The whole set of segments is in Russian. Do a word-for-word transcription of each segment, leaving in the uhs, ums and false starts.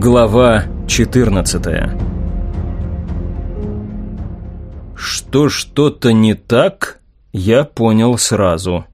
Глава четырнадцатая. Что что-то не так, я понял сразу.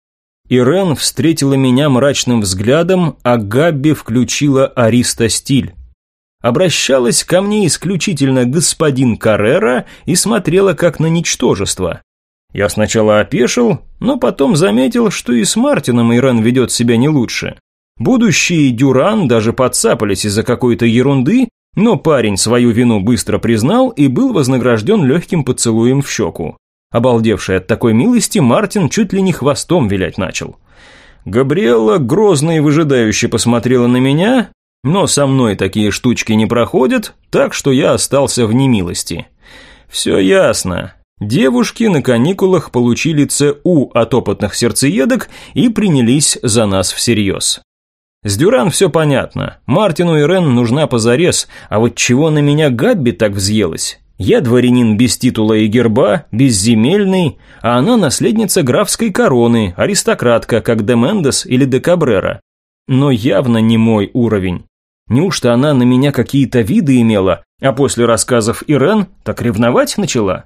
Ирен встретила меня мрачным взглядом, а Габби включила аристостиль. Обращалась ко мне исключительно господин Каррера и смотрела как на ничтожество. Я сначала опешил, но потом заметил, что и с Мартином Ирен ведет себя не лучше. Будущие Дюран даже подцапались из-за какой-то ерунды, но парень свою вину быстро признал и был вознагражден легким поцелуем в щеку. Обалдевший от такой милости, Мартин чуть ли не хвостом вилять начал. Габриэлла грозно и выжидающе посмотрела на меня, но со мной такие штучки не проходят, так что я остался в немилости. Все ясно. Девушки на каникулах получили ЦУ от опытных сердцеедок и принялись за нас всерьез. С Дюран все понятно. Мартину Ирен нужна позарез, а вот чего на меня Габби так взъелась? Я дворянин без титула и герба, безземельный, а она наследница графской короны, аристократка, как де Мендес или де Кабрера. Но явно не мой уровень. Неужто она на меня какие-то виды имела, а после рассказов Ирен так ревновать начала?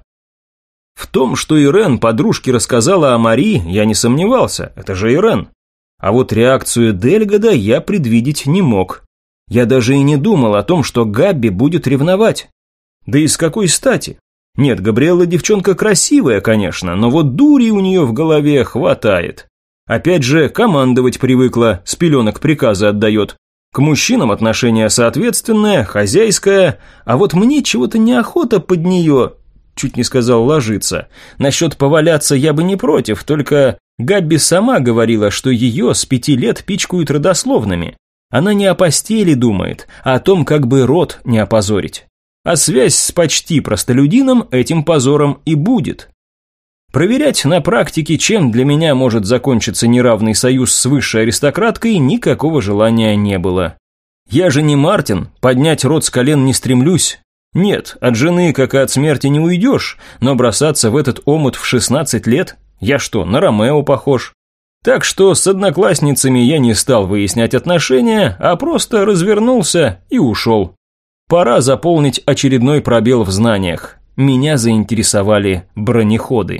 В том, что Ирен подружке рассказала о Мари, я не сомневался, это же Ирен. А вот реакцию Дельгода я предвидеть не мог. Я даже и не думал о том, что Габби будет ревновать. Да и с какой стати? Нет, Габриэлла девчонка красивая, конечно, но вот дури у нее в голове хватает. Опять же, командовать привыкла, с пеленок приказы отдает. К мужчинам отношение соответственное, хозяйское, а вот мне чего-то неохота под нее, чуть не сказал ложиться. Насчет поваляться я бы не против, только Габби сама говорила, что ее с пяти лет пичкают родословными. Она не о постели думает, а о том, как бы род не опозорить. А связь с почти простолюдином этим позором и будет. Проверять на практике, чем для меня может закончиться неравный союз с высшей аристократкой, никакого желания не было. Я же не Мартин, поднять род с колен не стремлюсь. Нет, от жены, как и от смерти, не уйдешь, но бросаться в этот омут в шестнадцать лет? Я что, на Ромео похож? Так что с одноклассницами я не стал выяснять отношения, а просто развернулся и ушел. Пора заполнить очередной пробел в знаниях. Меня заинтересовали бронеходы.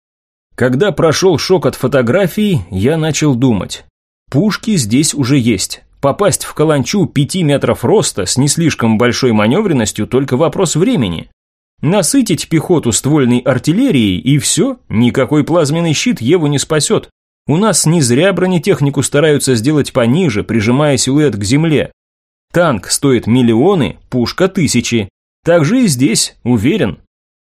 Когда прошел шок от фотографий, я начал думать. Пушки здесь уже есть. Попасть в каланчу пяти метров роста с не слишком большой маневренностью только вопрос времени. Насытить пехоту ствольной артиллерией и все, никакой плазменный щит Еву не спасет. У нас не зря бронетехнику стараются сделать пониже, прижимая силуэт к земле. Танк стоит миллионы, пушка тысячи. Так же и здесь, уверен.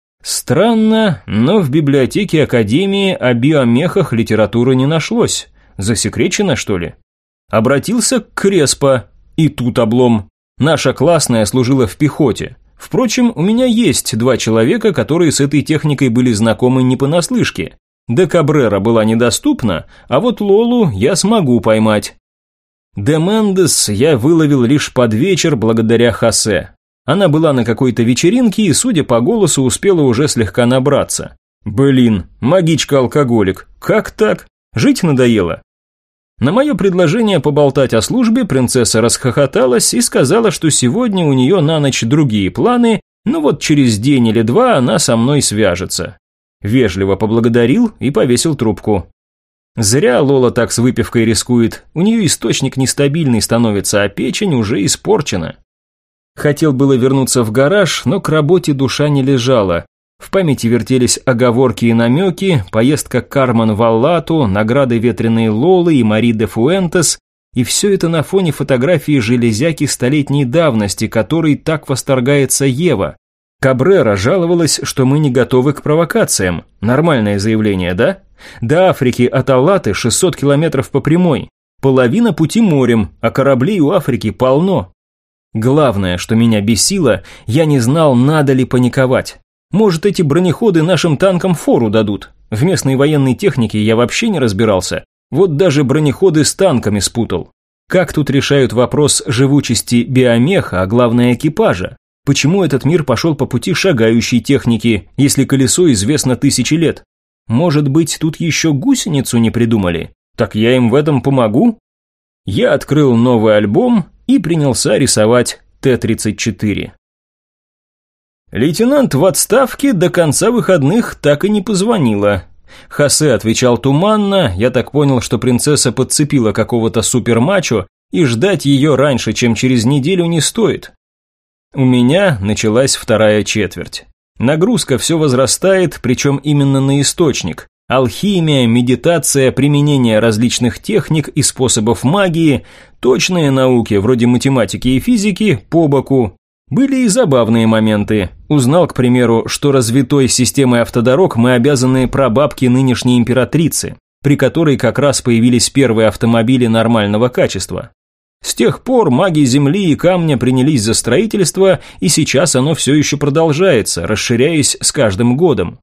Странно, но в библиотеке Академии о биомехах литературы не нашлось. Засекречено, что ли? Обратился к Креспо, и тут облом. Наша классная служила в пехоте. Впрочем, у меня есть два человека, которые с этой техникой были знакомы не понаслышке. Де Кабрера была недоступна, а вот Лолу я смогу поймать. Де Мендес я выловил лишь под вечер благодаря Хосе. Она была на какой-то вечеринке и, судя по голосу, успела уже слегка набраться. Блин, магичка-алкоголик, как так? Жить надоело? На мое предложение поболтать о службе принцесса расхохоталась и сказала, что сегодня у нее на ночь другие планы, но вот через день или два она со мной свяжется. Вежливо поблагодарил и повесил трубку. Зря Лола так с выпивкой рискует, у нее источник нестабильный становится, а печень уже испорчена. Хотел было вернуться в гараж, но к работе душа не лежала. В памяти вертелись оговорки и намеки, поездка к Кармен Валлату, награды ветреной Лолы и Мари де Фуэнтес, и все это на фоне фотографии железяки столетней давности, которой так восторгается Ева. Кабрера жаловалась, что мы не готовы к провокациям. Нормальное заявление, да? До Африки от Аллаты шестьсот километров по прямой. Половина пути морем, а кораблей у Африки полно. Главное, что меня бесило, я не знал, надо ли паниковать. Может, эти бронеходы нашим танкам фору дадут? В местной военной технике я вообще не разбирался. Вот даже бронеходы с танками спутал. Как тут решают вопрос живучести биомеха, а главное экипажа? Почему этот мир пошел по пути шагающей техники, если колесо известно тысячи лет? Может быть, тут еще гусеницу не придумали? Так я им в этом помогу? Я открыл новый альбом и принялся рисовать Т тридцать четыре. Лейтенант в отставке до конца выходных так и не позвонила. Хосе отвечал туманно, я так понял, что принцесса подцепила какого-то супермачо, и ждать ее раньше, чем через неделю, не стоит. У меня началась вторая четверть. Нагрузка все возрастает, причем именно на источник. Алхимия, медитация, применение различных техник и способов магии, точные науки вроде математики и физики по боку. Были и забавные моменты. Узнал, к примеру, что развитой системой автодорог мы обязаны прабабке нынешней императрицы, при которой как раз появились первые автомобили нормального качества. С тех пор маги земли и камня принялись за строительство, и сейчас оно все еще продолжается, расширяясь с каждым годом.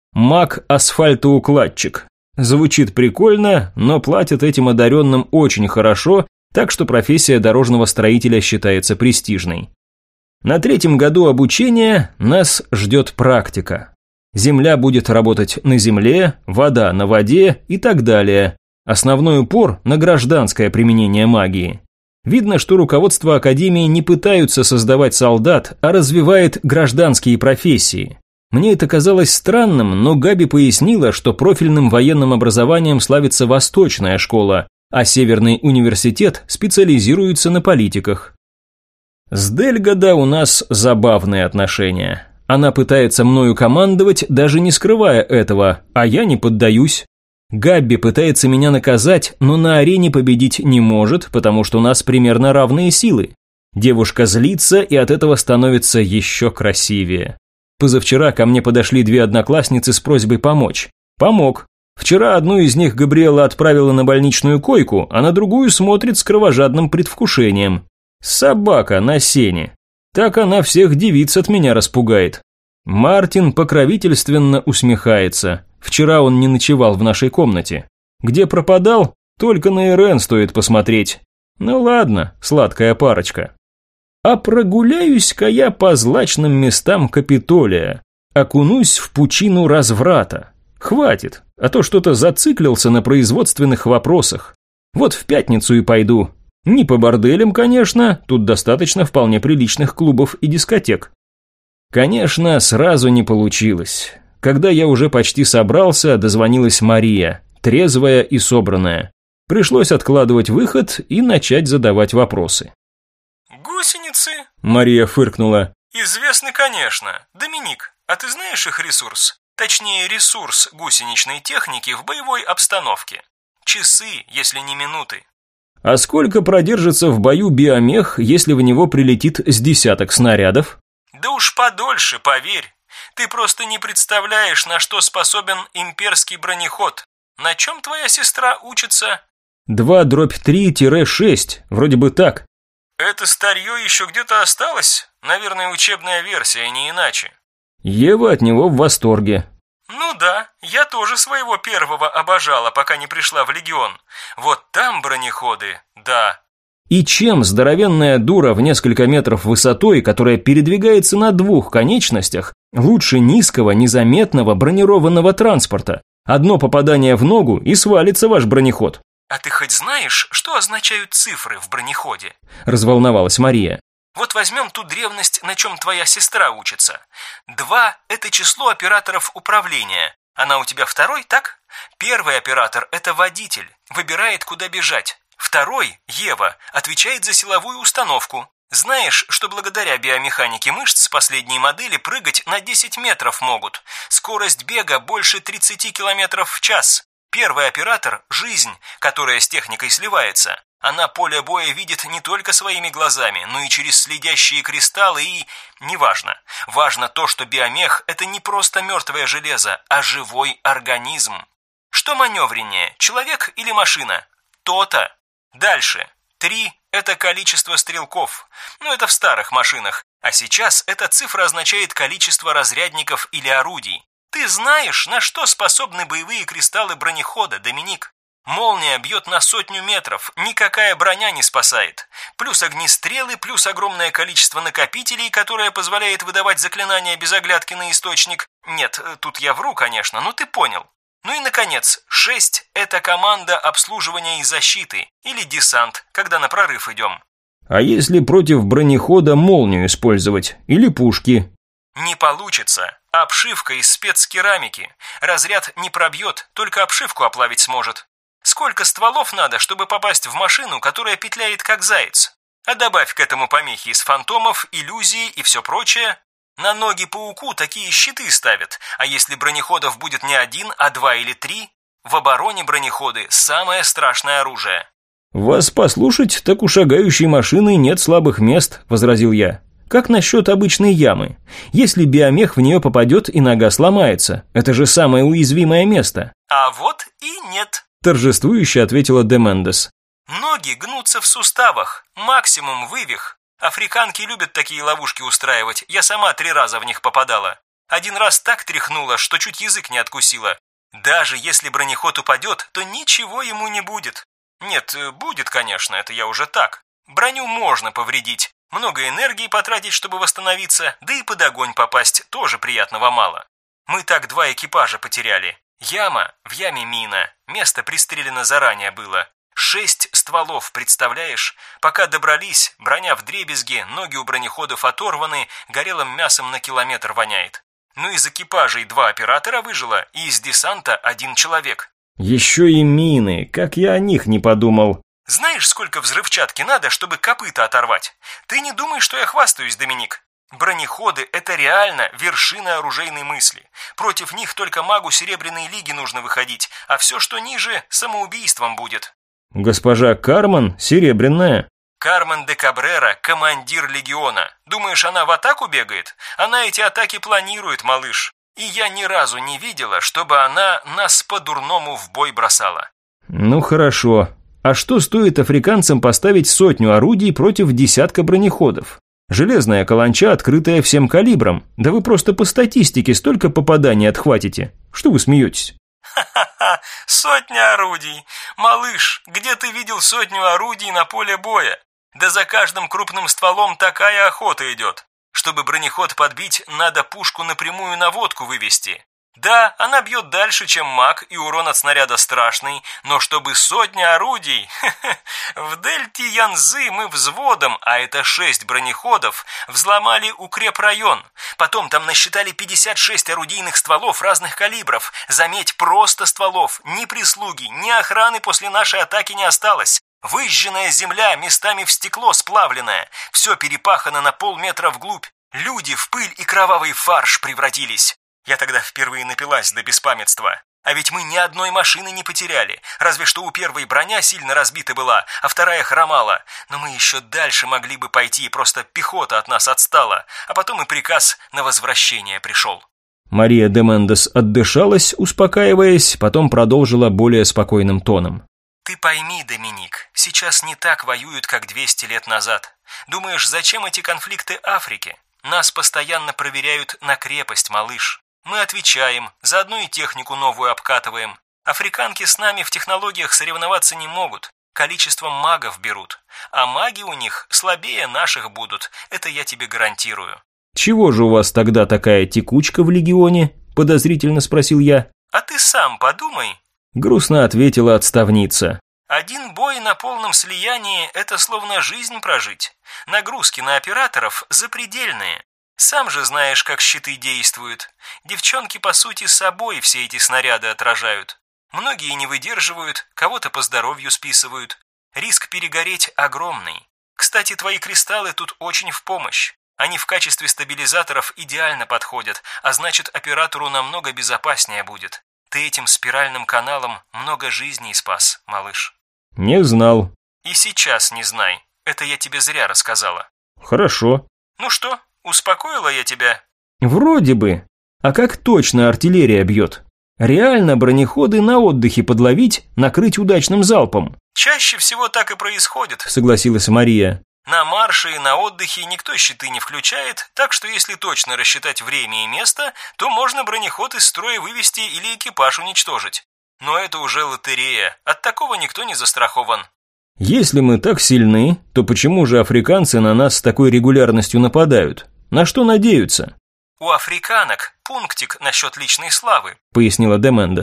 Маг-асфальтоукладчик. Звучит прикольно, но платят этим одаренным очень хорошо, так что профессия дорожного строителя считается престижной. На третьем году обучения нас ждет практика. Земля будет работать на земле, вода на воде и так далее. Основной упор на гражданское применение магии. Видно, что руководство Академии не пытаются создавать солдат, а развивает гражданские профессии. Мне это казалось странным, но Габи пояснила, что профильным военным образованием славится Восточная школа, а Северный университет специализируется на политиках. С Дельгадо у нас забавные отношения. Она пытается мною командовать, даже не скрывая этого, а я не поддаюсь. Габби пытается меня наказать, но на арене победить не может, потому что у нас примерно равные силы. Девушка злится и от этого становится еще красивее. Позавчера ко мне подошли две одноклассницы с просьбой помочь. Помог. Вчера одну из них Габриэла отправила на больничную койку, а на другую смотрит с кровожадным предвкушением. Собака на сене. Так она всех девиц от меня распугает. Мартин покровительственно усмехается. Вчера он не ночевал в нашей комнате. Где пропадал? Только на Ирен стоит посмотреть. Ну ладно, сладкая парочка. А прогуляюсь-ка я по злачным местам Капитолия. Окунусь в пучину разврата. Хватит, а то что-то зациклился на производственных вопросах. Вот в пятницу и пойду. Не по борделям, конечно, тут достаточно вполне приличных клубов и дискотек. Конечно, сразу не получилось. Когда я уже почти собрался, дозвонилась Мария, трезвая и собранная. Пришлось откладывать выход и начать задавать вопросы. «Гусеницы?» – Мария фыркнула. «Известны, конечно. Доминик, а ты знаешь их ресурс? Точнее, ресурс гусеничной техники в боевой обстановке. Часы, если не минуты». А сколько продержится в бою биомех, если в него прилетит с десяток снарядов? Да уж подольше, поверь. Ты просто не представляешь, на что способен имперский бронеход. На чем твоя сестра учится? два дробь три тире шесть, вроде бы так. Это старье еще где-то осталось? Наверное, учебная версия, не иначе. Ева от него в восторге. Ну да, я тоже своего первого обожала, пока не пришла в Легион. Вот там бронеходы, да. И чем здоровенная дура в несколько метров высотой, которая передвигается на двух конечностях, лучше низкого, незаметного бронированного транспорта? Одно попадание в ногу и свалится ваш бронеход. А ты хоть знаешь, что означают цифры в бронеходе? Разволновалась Мария. Вот возьмем ту древность, на чем твоя сестра учится. Два – это число операторов управления. Она у тебя второй, так? Первый оператор – это водитель, выбирает, куда бежать. Второй, Ева, отвечает за силовую установку. Знаешь, что благодаря биомеханике мышц последней модели прыгать на десять метров могут. Скорость бега больше тридцати километров в час. Первый оператор – жизнь, которая с техникой сливается. Она поле боя видит не только своими глазами, но и через следящие кристаллы и... Неважно. Важно то, что биомех – это не просто мертвое железо, а живой организм. Что маневреннее, человек или машина? То-то. Дальше. Три – это количество стрелков. Ну, это в старых машинах. А сейчас эта цифра означает количество разрядников или орудий. Ты знаешь, на что способны боевые кристаллы бронехода, Доминик? Молния бьет на сотню метров, никакая броня не спасает. Плюс огнестрелы, плюс огромное количество накопителей, которое позволяет выдавать заклинания без оглядки на источник. Нет, тут я вру, конечно, но ты понял. Ну и, наконец, шесть – это команда обслуживания и защиты, или десант, когда на прорыв идем. А если против бронехода молнию использовать? Или пушки? Не получится. Обшивка из спецкерамики. Разряд не пробьет, только обшивку оплавить сможет. Сколько стволов надо, чтобы попасть в машину, которая петляет как заяц? А добавь к этому помехи из фантомов, иллюзии и все прочее. На ноги пауку такие щиты ставят, а если бронеходов будет не один, а два или три, в обороне бронеходы – самое страшное оружие. «Вас послушать, так у шагающей машины нет слабых мест», – возразил я. «Как насчет обычной ямы? Если биомех в нее попадет и нога сломается, это же самое уязвимое место». «А вот и нет», – торжествующе ответила де Мендес. «Ноги гнутся в суставах, максимум вывих. Африканки любят такие ловушки устраивать, я сама три раза в них попадала. Один раз так тряхнула, что чуть язык не откусила. Даже если бронеход упадет, то ничего ему не будет. Нет, будет, конечно, это я уже так. Броню можно повредить, много энергии потратить, чтобы восстановиться, да и под огонь попасть тоже приятного мало. Мы так два экипажа потеряли. Яма, в яме мина, место пристрелено заранее было. Шесть стволов, представляешь? Пока добрались, броня вдребезги, ноги у бронеходов оторваны, горелым мясом на километр воняет. Ну из экипажей два оператора выжило, и из десанта один человек. Еще и мины, как я о них не подумал. Знаешь, сколько взрывчатки надо, чтобы копыта оторвать? Ты не думай, что я хвастаюсь, Доминик. Бронеходы – это реально вершина оружейной мысли. Против них только магу Серебряной Лиги нужно выходить, а все, что ниже, самоубийством будет. Госпожа Кармен серебряная. Кармен де Кабрера – командир легиона. Думаешь, она в атаку бегает? Она эти атаки планирует, малыш. И я ни разу не видела, чтобы она нас по-дурному в бой бросала. Ну хорошо. А что стоит африканцам поставить сотню орудий против десятка бронеходов? Железная каланча, открытая всем калибром. Да вы просто по статистике столько попаданий отхватите. Что вы смеетесь? Ха-ха-ха, сотня орудий. Малыш, где ты видел сотню орудий на поле боя? Да за каждым крупным стволом такая охота идет. Чтобы бронеход подбить, надо пушку напрямую на водку вывести. Да, она бьет дальше, чем маг, и урон от снаряда страшный, но чтобы сотня орудий... В дельте Янзы мы взводом, а это шесть бронеходов, взломали укрепрайон. Потом там насчитали пятьдесят шесть орудийных стволов разных калибров. Заметь, просто стволов, ни прислуги, ни охраны после нашей атаки не осталось. Выжженная земля, местами в стекло сплавленная. Все перепахано на полметра вглубь. Люди в пыль и кровавый фарш превратились. Я тогда впервые напилась до беспамятства. А ведь мы ни одной машины не потеряли. Разве что у первой броня сильно разбита была, а вторая хромала. Но мы еще дальше могли бы пойти, просто пехота от нас отстала. А потом и приказ на возвращение пришел. Мария де Мендес отдышалась, успокаиваясь, потом продолжила более спокойным тоном. Ты пойми, Доминик, сейчас не так воюют, как двести лет назад. Думаешь, зачем эти конфликты Африке? Нас постоянно проверяют на крепость, малыш. Мы отвечаем, заодно и технику новую обкатываем. Африканки с нами в технологиях соревноваться не могут. Количеством магов берут. А маги у них слабее наших будут, это я тебе гарантирую. «Чего же у вас тогда такая текучка в легионе?» – подозрительно спросил я. «А ты сам подумай», – грустно ответила отставница. «Один бой на полном слиянии – это словно жизнь прожить. Нагрузки на операторов запредельные. Сам же знаешь, как щиты действуют. Девчонки, по сути, собой все эти снаряды отражают. Многие не выдерживают, кого-то по здоровью списывают. Риск перегореть огромный. Кстати, твои кристаллы тут очень в помощь. Они в качестве стабилизаторов идеально подходят, а значит, оператору намного безопаснее будет. Ты этим спиральным каналом много жизней спас, малыш». «Не знал». «И сейчас не знай. Это я тебе зря рассказала». «Хорошо». «Ну что, успокоила я тебя?» «Вроде бы. А как точно артиллерия бьет? Реально бронеходы на отдыхе подловить, накрыть удачным залпом?» «Чаще всего так и происходит», — согласилась Мария. «На марше и на отдыхе никто щиты не включает, так что если точно рассчитать время и место, то можно бронеход из строя вывести или экипаж уничтожить. Но это уже лотерея, от такого никто не застрахован». «Если мы так сильны, то почему же африканцы на нас с такой регулярностью нападают? На что надеются?» «У африканок пунктик насчет личной славы», — пояснила де Мендес.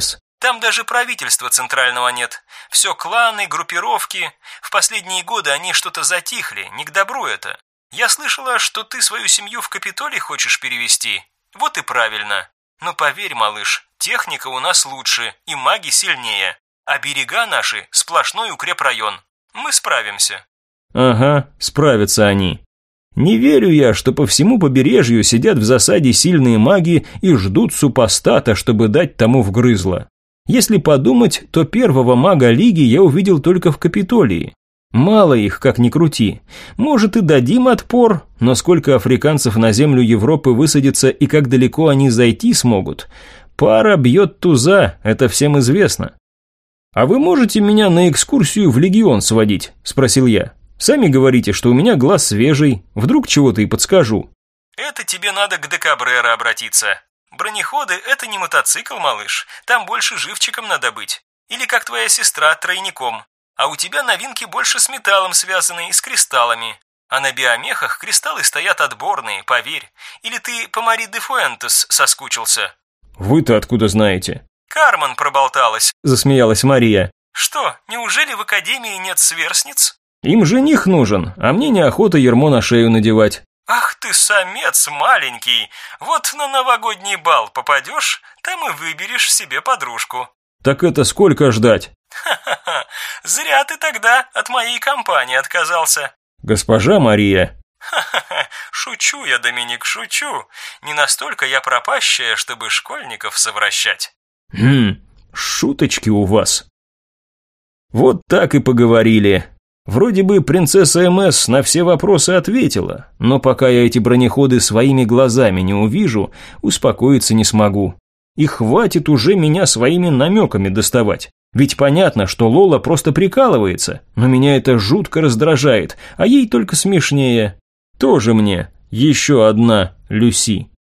Там даже правительства центрального нет. Все кланы, группировки. В последние годы они что-то затихли, не к добру это. Я слышала, что ты свою семью в Капитолий хочешь перевести. Вот и правильно. Но поверь, малыш, техника у нас лучше и маги сильнее. А берега наши сплошной укрепрайон. Мы справимся. Ага, справятся они. Не верю я, что по всему побережью сидят в засаде сильные маги и ждут супостата, чтобы дать тому вгрызло. Если подумать, то первого мага Лиги я увидел только в Капитолии. Мало их, как ни крути. Может, и дадим отпор, но сколько африканцев на землю Европы высадится и как далеко они зайти смогут? Пара бьет туза, это всем известно. «А вы можете меня на экскурсию в Легион сводить?» – спросил я. «Сами говорите, что у меня глаз свежий, вдруг чего-то и подскажу». «Это тебе надо к Декабрера обратиться. Бронеходы – это не мотоцикл, малыш, там больше живчиком надо быть. Или как твоя сестра, тройником. А у тебя новинки больше с металлом связаны и с кристаллами. А на биомехах кристаллы стоят отборные, поверь. Или ты по Мари де Фуэнтес соскучился?» «Вы-то откуда знаете?» «Кармен проболталась», – засмеялась Мария. «Что, неужели в академии нет сверстниц?» «Им жених нужен, а мне неохота ярмо на шею надевать». «Ах ты самец маленький! Вот на новогодний бал попадешь, там и выберешь себе подружку». «Так это сколько ждать?» «Ха-ха-ха, зря ты тогда от моей компании отказался». «Госпожа Мария». «Ха-ха-ха, шучу я, Доминик, шучу. Не настолько я пропащая, чтобы школьников совращать». «Хм, шуточки у вас». Вот так и поговорили. Вроде бы принцесса МС на все вопросы ответила, но пока я эти бронеходы своими глазами не увижу, успокоиться не смогу. И хватит уже меня своими намеками доставать. Ведь понятно, что Лола просто прикалывается, но меня это жутко раздражает, а ей только смешнее. Тоже мне еще одна Люси.